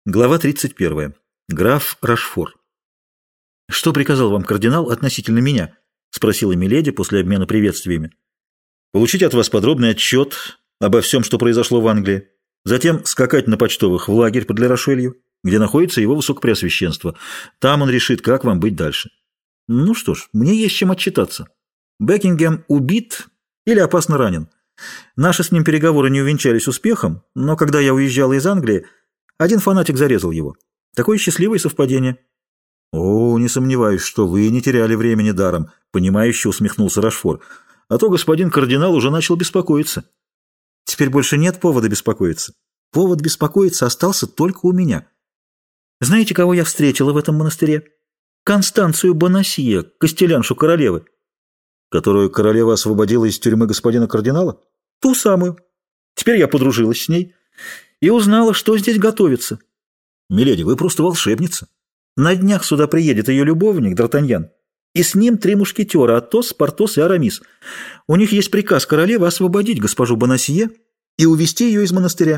Глава 31. Граф Рашфор. «Что приказал вам кардинал относительно меня?» — спросила миледи после обмена приветствиями. «Получить от вас подробный отчет обо всем, что произошло в Англии. Затем скакать на почтовых в лагерь под Ля-Рошелью, где находится его высокопреосвященство. Там он решит, как вам быть дальше. Ну что ж, мне есть чем отчитаться. Бекингем убит или опасно ранен. Наши с ним переговоры не увенчались успехом, но когда я уезжала из Англии, один фанатик зарезал его. Такое счастливое совпадение». «О, не сомневаюсь, что вы не теряли времени даром», — понимающе усмехнулся Рашфор. «А то господин кардинал уже начал беспокоиться». «Теперь больше нет повода беспокоиться. Повод беспокоиться остался только у меня. Знаете, кого я встретила в этом монастыре? Констанцию Бонасье, костеляншу королевы». «Которую королева освободила из тюрьмы господина кардинала?» «Ту самую. Теперь я подружилась с ней и узнала, что здесь готовится». «Миледи, вы просто волшебница». «На днях сюда приедет ее любовник Д'Артаньян, и с ним 3 мушкетера — Атос, Портос и Арамис. У них есть приказ королевы освободить госпожу Бонасье и увезти ее из монастыря».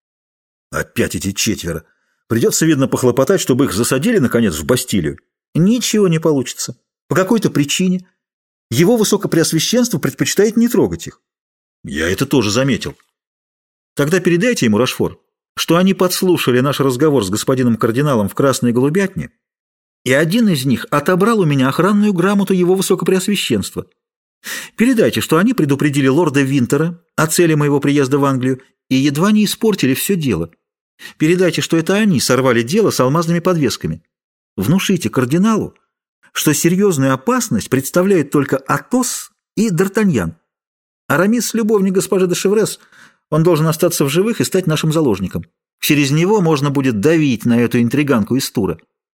«Опять эти 4. Придется, видно, похлопотать, чтобы их засадили, наконец, в Бастилию». «Ничего не получится. По какой-то причине его высокопреосвященство предпочитает не трогать их». «Я это тоже заметил». «Тогда передайте ему, Рашфор, что они подслушали наш разговор с господином кардиналом в Красной Голубятне, и один из них отобрал у меня охранную грамоту его высокопреосвященства. Передайте, что они предупредили лорда Винтера о цели моего приезда в Англию и едва не испортили все дело. Передайте, что это они сорвали дело с алмазными подвесками. Внушите кардиналу, что серьезную опасность представляют только Атос и Д'Артаньян. Арамис — любовник госпожи де Шеврес. Он должен остаться в живых и стать нашим заложником. Через него можно будет давить на эту интриганку из Тура.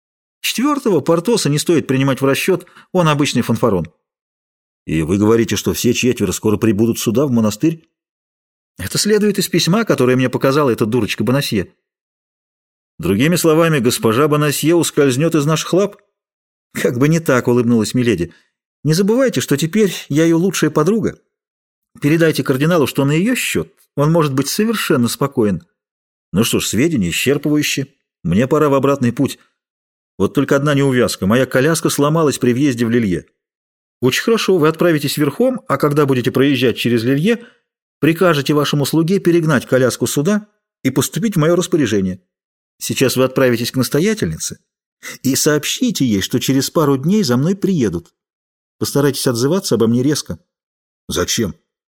4-го Портоса не стоит принимать в расчет, он обычный фанфарон». «И вы говорите, что все 4 скоро прибудут сюда, в монастырь?» «Это следует из письма, которое мне показала эта дурочка Бонасье». «Другими словами, госпожа Бонасье ускользнет из наших лап?» «Как бы не так», — улыбнулась миледи. «Не забывайте, что теперь я ее лучшая подруга. Передайте кардиналу, что на ее счет он может быть совершенно спокоен». «Ну что ж, сведения исчерпывающие. Мне пора в обратный путь. Вот только одна неувязка. Моя коляска сломалась при въезде в Лилье». «Очень хорошо, вы отправитесь верхом, а когда будете проезжать через Лилье, прикажете вашему слуге перегнать коляску сюда и поступить в мое распоряжение. Сейчас вы отправитесь к настоятельнице и сообщите ей, что через пару дней за мной приедут. Постарайтесь отзываться обо мне резко». «Зачем?»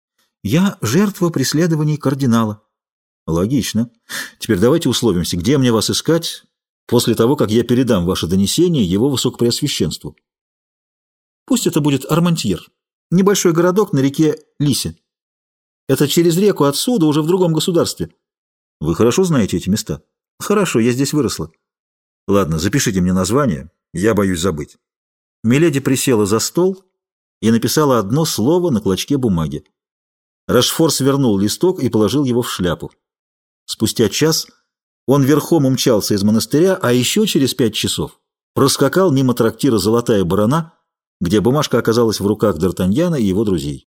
«Я жертва преследований кардинала». «Логично. Теперь давайте условимся, где мне вас искать после того, как я передам ваше донесение его высокопреосвященству». «Пусть это будет Армантьер, небольшой городок на реке Лисе. Это через реку отсюда, уже в другом государстве». «Вы хорошо знаете эти места?» «Хорошо, я здесь выросла». «Ладно, запишите мне название, я боюсь забыть». Миледи присела за стол и написала одно слово на клочке бумаги. Рашфор свернул листок и положил его в шляпу. Спустя час он верхом умчался из монастыря, а еще через 5 часов проскакал мимо трактира «Золотая барана», где бумажка оказалась в руках Д'Артаньяна и его друзей.